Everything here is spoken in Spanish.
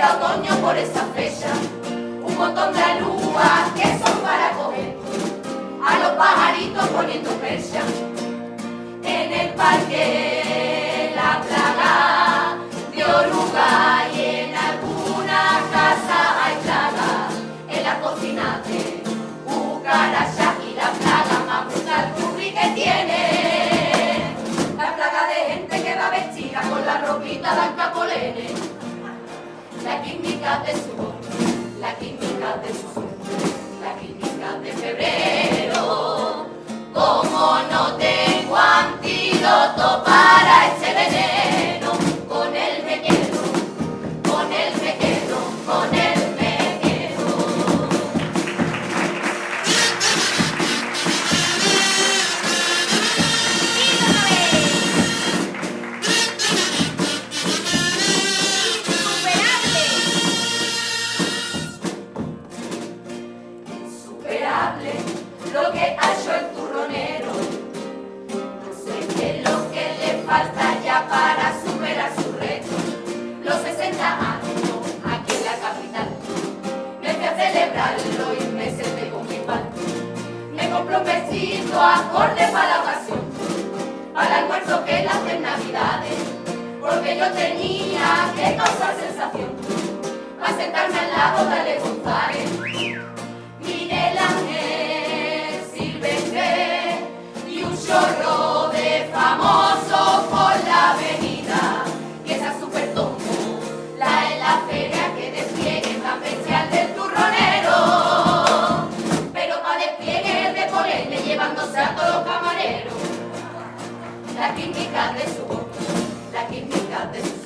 queda otoño por esa fecha, un montón de alúas que son para coger, a los pajaritos poniendo percha. En el parque la plaga de oruga y en alguna casa hay plaga, en la cocina de cucarachas y la plaga más brutal curry que tiene, la plaga de gente que va vestida con la ropita blanca polene, la química de su voz, la química de su suerte, la química de febrero. Como no tengo antídoto para este veneno, con él me quedo, con él me quedo, con él me quedo. Insuperable lo que ha hecho el turronero. No sé qué es lo que le falta ya para superar su reto. Los 60 años aquí en la capital. Me fui a celebrarlo y me senté con mi padre. Me compré un vestido acorde para la ocasión, para el almuerzo que las de Navidades, porque yo tenía que causar sensación, para sentarme al lado de Ale González. Miguel Ángel Silvestre y un chorro de famosos por la avenida, y esa super la en la feria que despliegue tan especial del turronero, pero para despliegue de ponerle llevándose a todos los camareros, la química de su voz, la química de su